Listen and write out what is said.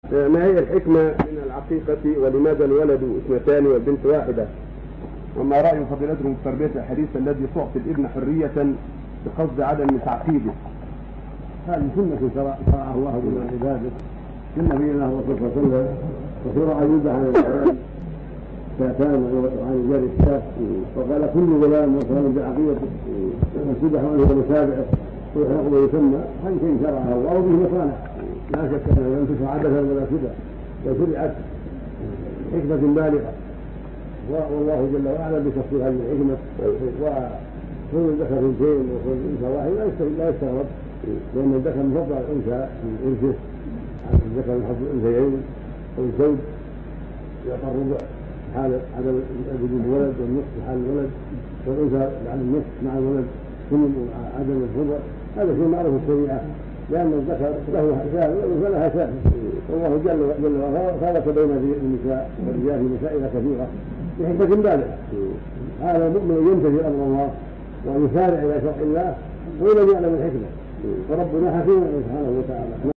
ما هي الحكمة من العقيقة ولماذا الولد اثنتان والبنت واحدة؟ وما رأي فضيلتكم في تربية الحديث الذي تعطي الابن حرية بقصد عدم تعقيده؟ هذه سنة شرعها الله بين عباده، سنة بينه الرسول صلى الله عليه وسلم وشرع يذبح عن الحيوان شاتان وعن الجار الشاة، وقال كل غلام وصال بعقيقته يذبح عنه ومسابعه ويحرق ويسمى، هذا شيء شرعه الله به مصالح لا شك انها لم تشرع عبثا ولا سدى، بل شرعت حكمة بالغة، والله جل وعلا بتفصيل هذه الحكمة. وكون الذكر اثنتين وكون الانثى واحد لا يستغرب، لان الذكر مفضل على الانثى في ارثه عن الذكر من حظ الانثيين، والزوج يعطى الربع حال عدم وجود الولد والنصف حال الولد، والانثى على النصف مع الولد ثمن عدم الربع. هذا شيء معروف في الشريعه، لان الذكر له شاه والانثى لها شاه، والله جل وعلا فرق بين النساء والرجال في مسائل كثيره بحكمة بالغة. هذا المؤمن يمتثل امر الله ويسارع الى شرع الله ولم يعلم الحكمه، وربنا حكيم سبحانه وتعالى.